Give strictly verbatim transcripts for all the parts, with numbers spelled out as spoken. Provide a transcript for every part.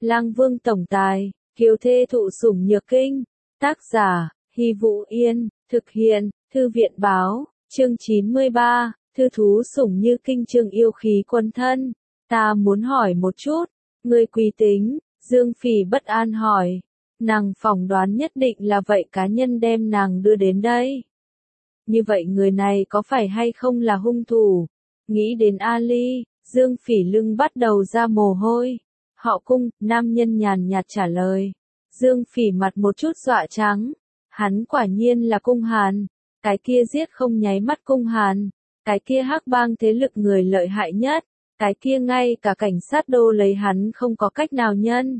Lang Vương tổng tài, kiều thê thụ sủng nhược kinh. Tác giả, Hy Vũ Yên, thực hiện, Thư viện báo, chương chín mươi ba, thư thú sủng như kinh trường yêu khí quân thân. Ta muốn hỏi một chút, người quý tính, Dương Phỉ bất an hỏi. Nàng phỏng đoán nhất định là vậy cá nhân đem nàng đưa đến đây. Như vậy người này có phải hay không là hung thủ? Nghĩ đến Ali, Dương Phỉ lưng bắt đầu ra mồ hôi. Họ Cung, nam nhân nhàn nhạt trả lời. Dương Phỉ mặt một chút dọa trắng. Hắn quả nhiên là Cung Hàn. Cái kia giết không nháy mắt Cung Hàn. Cái kia hắc bang thế lực người lợi hại nhất. Cái kia ngay cả cảnh sát đô lấy hắn không có cách nào nhân.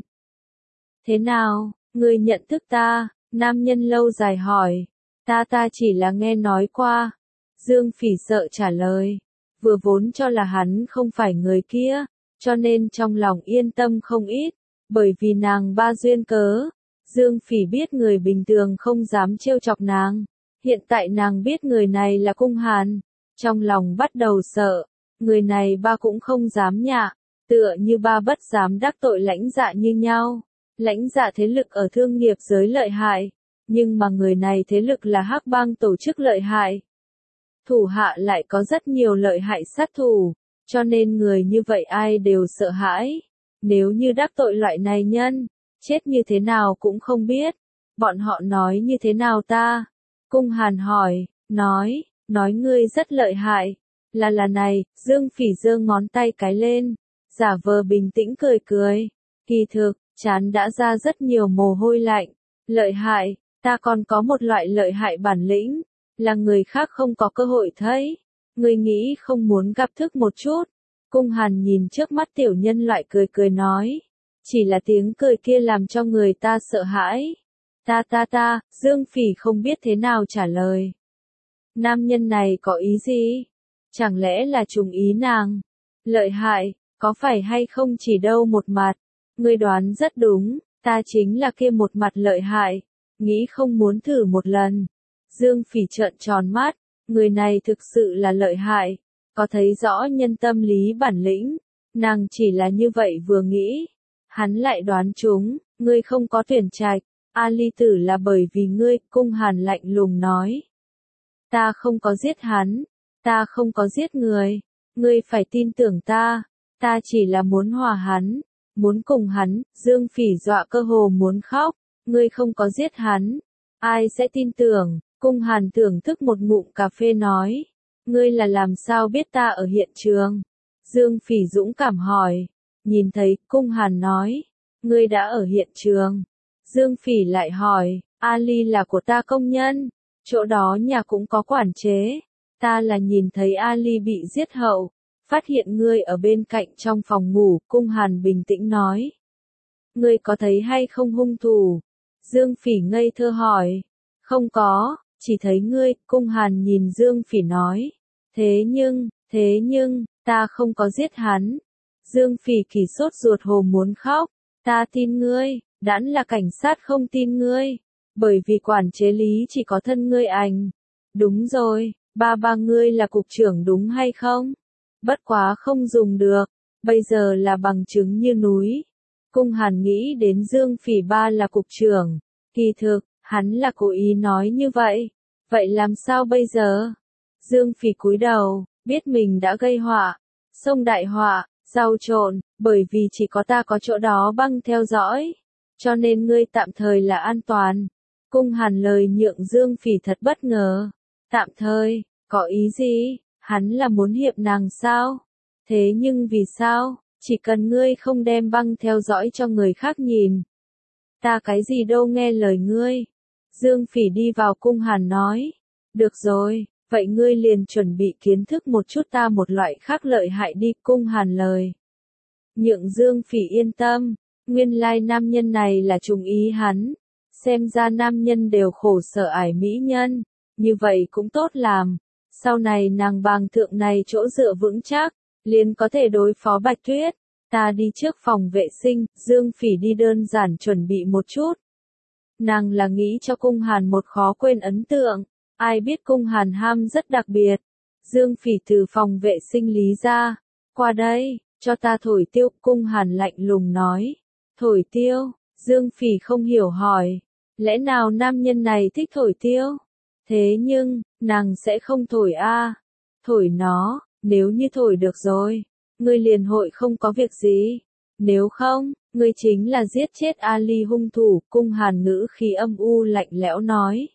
Thế nào, người nhận thức ta? Nam nhân lâu dài hỏi. Ta ta chỉ là nghe nói qua. Dương Phỉ sợ trả lời. Vừa vốn cho là hắn không phải người kia, cho nên trong lòng yên tâm không ít, bởi vì nàng ba duyên cớ. Dương Phỉ biết người bình thường không dám trêu chọc nàng. Hiện tại nàng biết người này là Cung Hàn. Trong lòng bắt đầu sợ. Người này ba cũng không dám nhạ. Tựa như ba bất dám đắc tội lãnh dạ như nhau. Lãnh dạ thế lực ở thương nghiệp giới lợi hại. Nhưng mà người này thế lực là hắc bang tổ chức lợi hại. Thủ hạ lại có rất nhiều lợi hại sát thủ. Cho nên người như vậy ai đều sợ hãi. Nếu như đắc tội loại này nhân, chết như thế nào cũng không biết. Bọn họ nói như thế nào ta? Cung Hàn hỏi, nói, nói ngươi rất lợi hại. Là là này, Dương Phỉ giơ ngón tay cái lên. Giả vờ bình tĩnh cười cười. Kỳ thực, chán đã ra rất nhiều mồ hôi lạnh. Lợi hại, ta còn có một loại lợi hại bản lĩnh. Là người khác không có cơ hội thấy. Người nghĩ không muốn gặp thức một chút. Cung Hàn nhìn trước mắt tiểu nhân loại cười cười nói. Chỉ là tiếng cười kia làm cho người ta sợ hãi. Ta ta ta, Dương Phỉ không biết thế nào trả lời. Nam nhân này có ý gì? Chẳng lẽ là trùng ý nàng? Lợi hại, có phải hay không chỉ đâu một mặt? Ngươi đoán rất đúng, ta chính là kia một mặt lợi hại. Nghĩ không muốn thử một lần. Dương Phỉ trợn tròn mắt, người này thực sự là lợi hại. Có thấy rõ nhân tâm lý bản lĩnh. Nàng chỉ là như vậy vừa nghĩ. Hắn lại đoán chúng, ngươi không có tuyển trạch. Ali tử là bởi vì ngươi, Cung Hàn lạnh lùng nói. Ta không có giết hắn. Ta không có giết người. Ngươi phải tin tưởng ta. Ta chỉ là muốn hòa hắn. Muốn cùng hắn. Dương Phỉ dọa cơ hồ muốn khóc. Ngươi không có giết hắn. Ai sẽ tin tưởng? Cung Hàn thưởng thức một ngụm cà phê nói. Ngươi là làm sao biết ta ở hiện trường? Dương Phỉ dũng cảm hỏi. Nhìn thấy, Cung Hàn nói. Ngươi đã ở hiện trường. Dương Phỉ lại hỏi. Ali là của ta công nhân. Chỗ đó nhà cũng có quản chế. Ta là nhìn thấy Ali bị giết hậu. Phát hiện ngươi ở bên cạnh trong phòng ngủ. Cung Hàn bình tĩnh nói. Ngươi có thấy hay không hung thủ? Dương Phỉ ngây thơ hỏi. Không có, chỉ thấy ngươi. Cung Hàn nhìn Dương Phỉ nói. Thế nhưng, thế nhưng, ta không có giết hắn. Dương Phỉ kỳ sốt ruột hồ muốn khóc. Ta tin ngươi, đãn là cảnh sát không tin ngươi. Bởi vì quản chế lý chỉ có thân ngươi ảnh. Đúng rồi, ba ba ngươi là cục trưởng đúng hay không? Bất quá không dùng được, bây giờ là bằng chứng như núi. Cung Hàn nghĩ đến Dương Phỉ ba là cục trưởng. Kỳ thực, hắn là cố ý nói như vậy. Vậy làm sao bây giờ? Dương Phỉ cúi đầu, biết mình đã gây họa. Sông đại họa, rau trộn, bởi vì chỉ có ta có chỗ đó băng theo dõi. Cho nên ngươi tạm thời là an toàn. Cung Hàn lời nhượng Dương Phỉ thật bất ngờ. Tạm thời, có ý gì? Hắn là muốn hiệp nàng sao? Thế nhưng vì sao? Chỉ cần ngươi không đem băng theo dõi cho người khác nhìn. Ta cái gì đâu nghe lời ngươi. Dương Phỉ đi vào Cung Hàn nói. Được rồi, vậy ngươi liền chuẩn bị kiến thức một chút ta một loại khác lợi hại đi. Cung Hàn lời. Nhượng Dương Phỉ yên tâm. Nguyên lai nam nhân này là trùng ý hắn. Xem ra nam nhân đều khổ sở ải mỹ nhân. Như vậy cũng tốt làm. Sau này nàng bàng thượng này chỗ dựa vững chắc. Liền có thể đối phó Bạch Tuyết. Ta đi trước phòng vệ sinh. Dương Phỉ đi đơn giản chuẩn bị một chút. Nàng là nghĩ cho Cung Hàn một khó quên ấn tượng. Ai biết Cung Hàn ham rất đặc biệt. Dương Phỉ từ phòng vệ sinh lý ra. Qua đây, cho ta thổi tiêu. Cung Hàn lạnh lùng nói. Thổi tiêu, Dương Phỉ không hiểu hỏi. Lẽ nào nam nhân này thích thổi tiêu? Thế nhưng, nàng sẽ không thổi a. Thổi nó, nếu như thổi được rồi, ngươi liền hội không có việc gì. Nếu không, ngươi chính là giết chết Ali hung thủ, Cung Hàn ngữ khí âm u lạnh lẽo nói.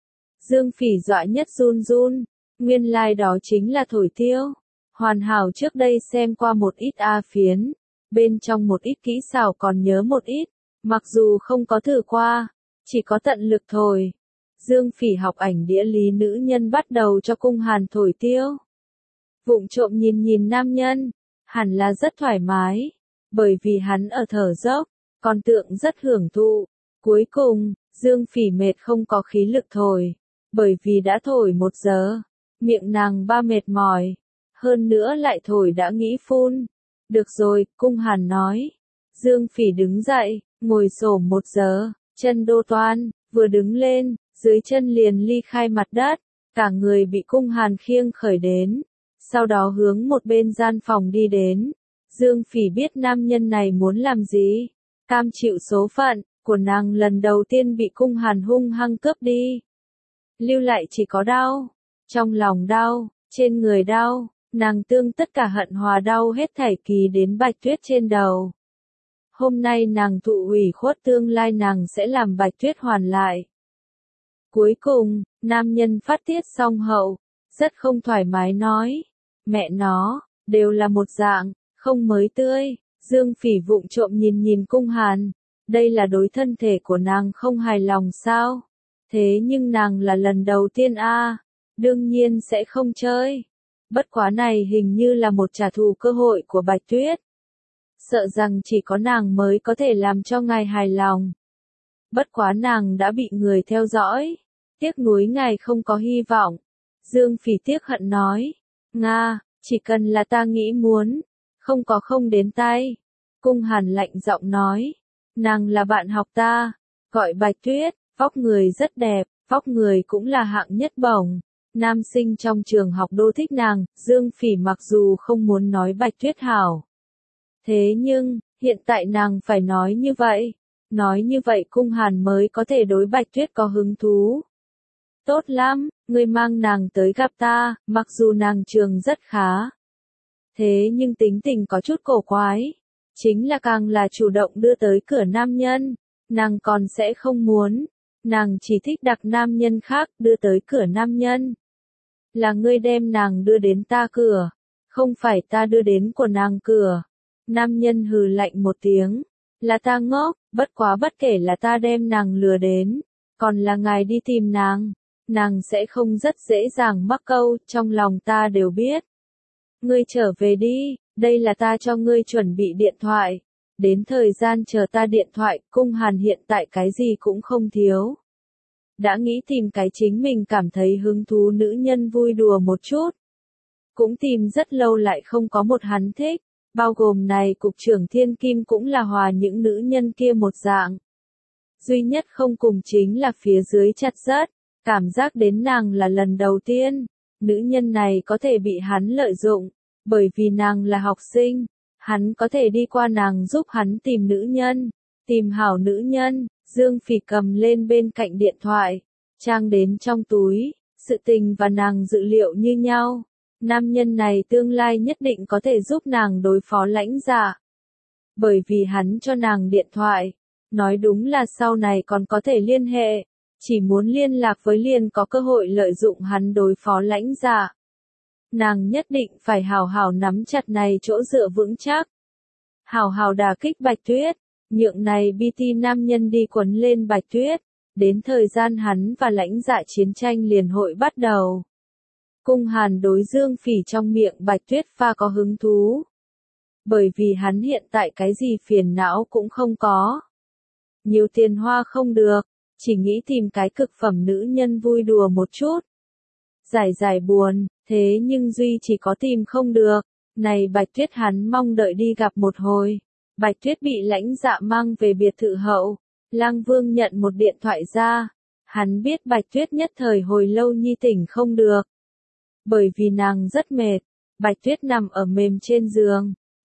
Dương Phỉ dọa nhất run run, nguyên lai like đó chính là thổi tiêu. Hoàn hảo trước đây xem qua một ít A phiến, bên trong một ít kỹ xảo còn nhớ một ít, mặc dù không có thử qua, chỉ có tận lực thổi. Dương Phỉ học ảnh đĩa lý nữ nhân bắt đầu cho Cung Hàn thổi tiêu. Vụng trộm nhìn nhìn nam nhân, hẳn là rất thoải mái, bởi vì hắn ở thở dốc, còn tượng rất hưởng thụ. Cuối cùng, Dương Phỉ mệt không có khí lực thổi, bởi vì đã thổi một giờ, miệng nàng ba mệt mỏi, hơn nữa lại thổi đã nghĩ phun. Được rồi, Cung Hàn nói. Dương Phỉ đứng dậy, ngồi xổm một giờ, chân đô toan, vừa đứng lên, dưới chân liền ly khai mặt đất, cả người bị Cung Hàn khiêng khởi đến, sau đó hướng một bên gian phòng đi đến. Dương Phỉ biết nam nhân này muốn làm gì, cam chịu số phận của nàng lần đầu tiên bị Cung Hàn hung hăng cướp đi. Lưu lại chỉ có đau, trong lòng đau, trên người đau, nàng tương tất cả hận hòa đau hết thảy kỳ đến Bạch Tuyết trên đầu. Hôm nay nàng thụ ủy khuất, tương lai nàng sẽ làm Bạch Tuyết hoàn lại. Cuối cùng, nam nhân phát tiết xong hậu, rất không thoải mái nói, mẹ nó, đều là một dạng, không mới tươi. Dương Phỉ vụng trộm nhìn nhìn Cung Hàn, đây là đối thân thể của nàng không hài lòng sao? Thế nhưng nàng là lần đầu tiên a, đương nhiên sẽ không chơi. Bất quá này hình như là một trả thù cơ hội của Bạch Tuyết. Sợ rằng chỉ có nàng mới có thể làm cho ngài hài lòng. Bất quá nàng đã bị người theo dõi, tiếc nuối ngài không có hy vọng. Dương Phỉ tiếc hận nói, Nga, chỉ cần là ta nghĩ muốn, không có không đến tay. Cung Hàn lạnh giọng nói, nàng là bạn học ta, gọi Bạch Tuyết, vóc người rất đẹp, vóc người cũng là hạng nhất bổng. Nam sinh trong trường học đô thích nàng. Dương Phỉ mặc dù không muốn nói Bạch Tuyết hảo. Thế nhưng, hiện tại nàng phải nói như vậy. Nói như vậy Cung Hàn mới có thể đối Bạch Tuyết có hứng thú. Tốt lắm, ngươi mang nàng tới gặp ta, mặc dù nàng trường rất khá. Thế nhưng tính tình có chút cổ quái. Chính là càng là chủ động đưa tới cửa nam nhân, nàng còn sẽ không muốn. Nàng chỉ thích đặt nam nhân khác đưa tới cửa nam nhân. Là ngươi đem nàng đưa đến ta cửa, không phải ta đưa đến của nàng cửa. Nam nhân hừ lạnh một tiếng, là ta ngốc, bất quá bất kể là ta đem nàng lừa đến, còn là ngài đi tìm nàng, nàng sẽ không rất dễ dàng mắc câu, trong lòng ta đều biết. Ngươi trở về đi, đây là ta cho ngươi chuẩn bị điện thoại, đến thời gian chờ ta điện thoại. Cung Hàn hiện tại cái gì cũng không thiếu. Đã nghĩ tìm cái chính mình cảm thấy hứng thú nữ nhân vui đùa một chút. Cũng tìm rất lâu lại không có một hắn thích, bao gồm này cục trưởng Thiên Kim cũng là hòa những nữ nhân kia một dạng. Duy nhất không cùng chính là phía dưới chặt rớt, cảm giác đến nàng là lần đầu tiên, nữ nhân này có thể bị hắn lợi dụng, bởi vì nàng là học sinh, hắn có thể đi qua nàng giúp hắn tìm nữ nhân, tìm hảo nữ nhân. Dương Phỉ cầm lên bên cạnh điện thoại, trang đến trong túi, sự tình và nàng dự liệu như nhau. Nam nhân này tương lai nhất định có thể giúp nàng đối phó Lãnh Dạ. Bởi vì hắn cho nàng điện thoại, nói đúng là sau này còn có thể liên hệ, chỉ muốn liên lạc với liền có cơ hội lợi dụng hắn đối phó Lãnh Dạ. Nàng nhất định phải hào hào nắm chặt này chỗ dựa vững chắc. Hào hào đả kích Bạch Tuyết. Nhượng này bê tê nam nhân đi quấn lên Bạch Tuyết, đến thời gian hắn và Lãnh Dạ chiến tranh liền hội bắt đầu. Cung Hàn đối Dương Phỉ trong miệng Bạch Tuyết pha có hứng thú. Bởi vì hắn hiện tại cái gì phiền não cũng không có. Nhiều tiền hoa không được, chỉ nghĩ tìm cái cực phẩm nữ nhân vui đùa một chút. Giải giải buồn, thế nhưng duy chỉ có tìm không được. Này Bạch Tuyết hắn mong đợi đi gặp một hồi. Bạch Tuyết bị Lãnh Dạ mang về biệt thự hậu, Lăng Vương nhận một điện thoại ra, hắn biết Bạch Tuyết nhất thời hồi lâu nhi tỉnh không được. Bởi vì nàng rất mệt, Bạch Tuyết nằm ở mềm trên giường,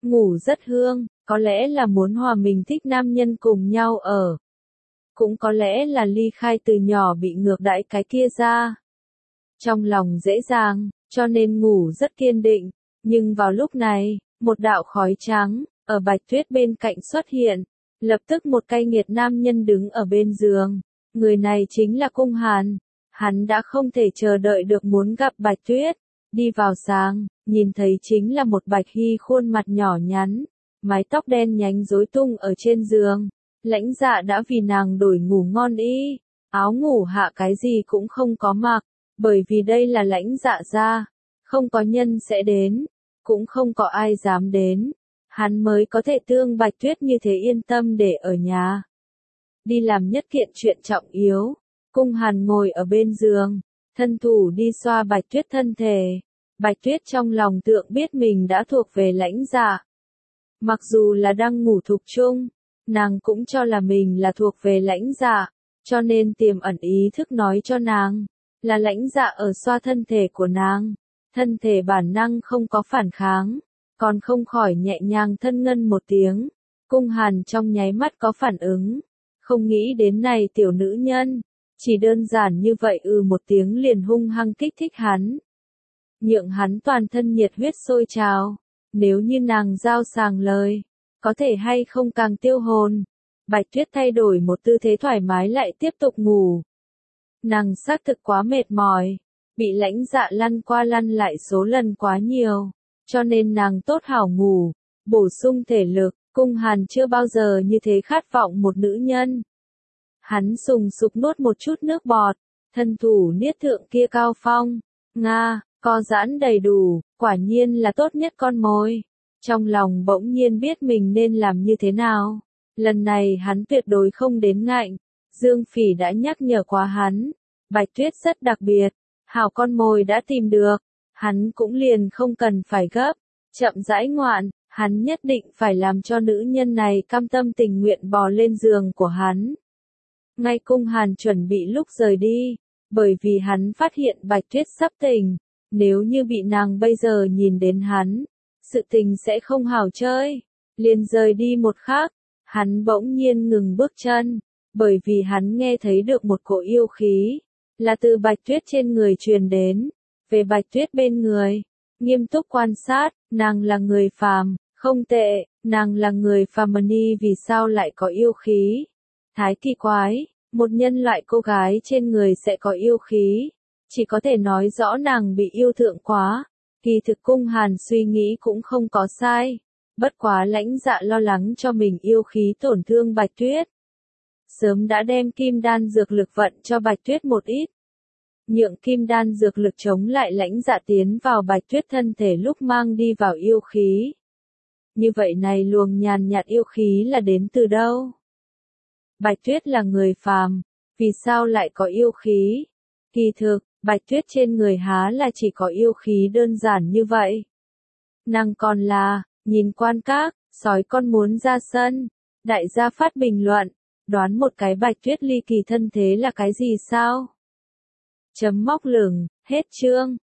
ngủ rất hương, có lẽ là muốn hòa mình thích nam nhân cùng nhau ở. Cũng có lẽ là ly khai từ nhỏ bị ngược đãi cái kia ra. Trong lòng dễ dàng, cho nên ngủ rất kiên định, nhưng vào lúc này, một đạo khói trắng, ở Bạch Tuyết bên cạnh xuất hiện, lập tức một cay nghiệt nam nhân đứng ở bên giường, người này chính là Cung Hàn, hắn đã không thể chờ đợi được muốn gặp Bạch Tuyết, đi vào sáng, nhìn thấy chính là một Bạch Hy khuôn mặt nhỏ nhắn, mái tóc đen nhánh rối tung ở trên giường, Lãnh Dạ đã vì nàng đổi ngủ ngon y, áo ngủ hạ cái gì cũng không có mặc, bởi vì đây là Lãnh Dạ gia, không có nhân sẽ đến, cũng không có ai dám đến, hắn mới có thể thương Bạch Tuyết như thế yên tâm để ở nhà. Đi làm nhất kiện chuyện trọng yếu, Cung Hàn ngồi ở bên giường, thân thủ đi xoa Bạch Tuyết thân thể, Bạch Tuyết trong lòng tượng biết mình đã thuộc về Lãnh Dạ. Mặc dù là đang ngủ thục chung, nàng cũng cho là mình là thuộc về Lãnh Dạ, cho nên tiềm ẩn ý thức nói cho nàng, là Lãnh Dạ ở xoa thân thể của nàng, thân thể bản năng không có phản kháng, còn không khỏi nhẹ nhàng thân ngân một tiếng, Cung Hàn trong nháy mắt có phản ứng, không nghĩ đến này tiểu nữ nhân, chỉ đơn giản như vậy ừ một tiếng liền hung hăng kích thích hắn, nhượng hắn toàn thân nhiệt huyết sôi trào, nếu như nàng giao sàng lời, có thể hay không càng tiêu hồn. Bạch Tuyết thay đổi một tư thế thoải mái lại tiếp tục ngủ. Nàng xác thực quá mệt mỏi, bị Lãnh Dạ lăn qua lăn lại số lần quá nhiều, cho nên nàng tốt hảo ngủ, bổ sung thể lực, Cung Hàn chưa bao giờ như thế khát vọng một nữ nhân. Hắn sùng sục nuốt một chút nước bọt, thân thủ niết thượng kia cao phong, nga, co giãn đầy đủ, quả nhiên là tốt nhất con mồi. Trong lòng bỗng nhiên biết mình nên làm như thế nào. Lần này hắn tuyệt đối không đến ngạnh. Dương Phỉ đã nhắc nhở qua hắn. Bạch Tuyết rất đặc biệt. Hảo con mồi đã tìm được. Hắn cũng liền không cần phải gấp. Chậm rãi ngoạn. Hắn nhất định phải làm cho nữ nhân này cam tâm tình nguyện bò lên giường của hắn. Ngay Cung Hàn chuẩn bị lúc rời đi. Bởi vì hắn phát hiện Bạch Tuyết sắp tỉnh. Nếu như bị nàng bây giờ nhìn đến hắn, sự tình sẽ không hảo chơi. Liền rời đi một khắc, hắn bỗng nhiên ngừng bước chân, bởi vì hắn nghe thấy được một cỗ yêu khí, là từ Bạch Tuyết trên người truyền đến, về Bạch Tuyết bên người, nghiêm túc quan sát, nàng là người phàm, không tệ, nàng là người phàm ni vì sao lại có yêu khí. Thái kỳ quái, một nhân loại cô gái trên người sẽ có yêu khí, chỉ có thể nói rõ nàng bị yêu thượng quá. Kỳ thực Cung Hàn suy nghĩ cũng không có sai, bất quá Lãnh Dạ lo lắng cho mình yêu khí tổn thương Bạch Tuyết. Sớm đã đem kim đan dược lực vận cho Bạch Tuyết một ít. Nhượng kim đan dược lực chống lại Lãnh Dạ tiến vào Bạch Tuyết thân thể lúc mang đi vào yêu khí. Như vậy này luồng nhàn nhạt yêu khí là đến từ đâu? Bạch Tuyết là người phàm, vì sao lại có yêu khí? Kỳ thực, Bạch Tuyết trên người há là chỉ có yêu khí đơn giản như vậy. Nàng còn là, nhìn quan các, sói con muốn ra sân, đại gia phát bình luận, đoán một cái Bạch Tuyết ly kỳ thân thế là cái gì sao? Chấm móc lửng, hết chương.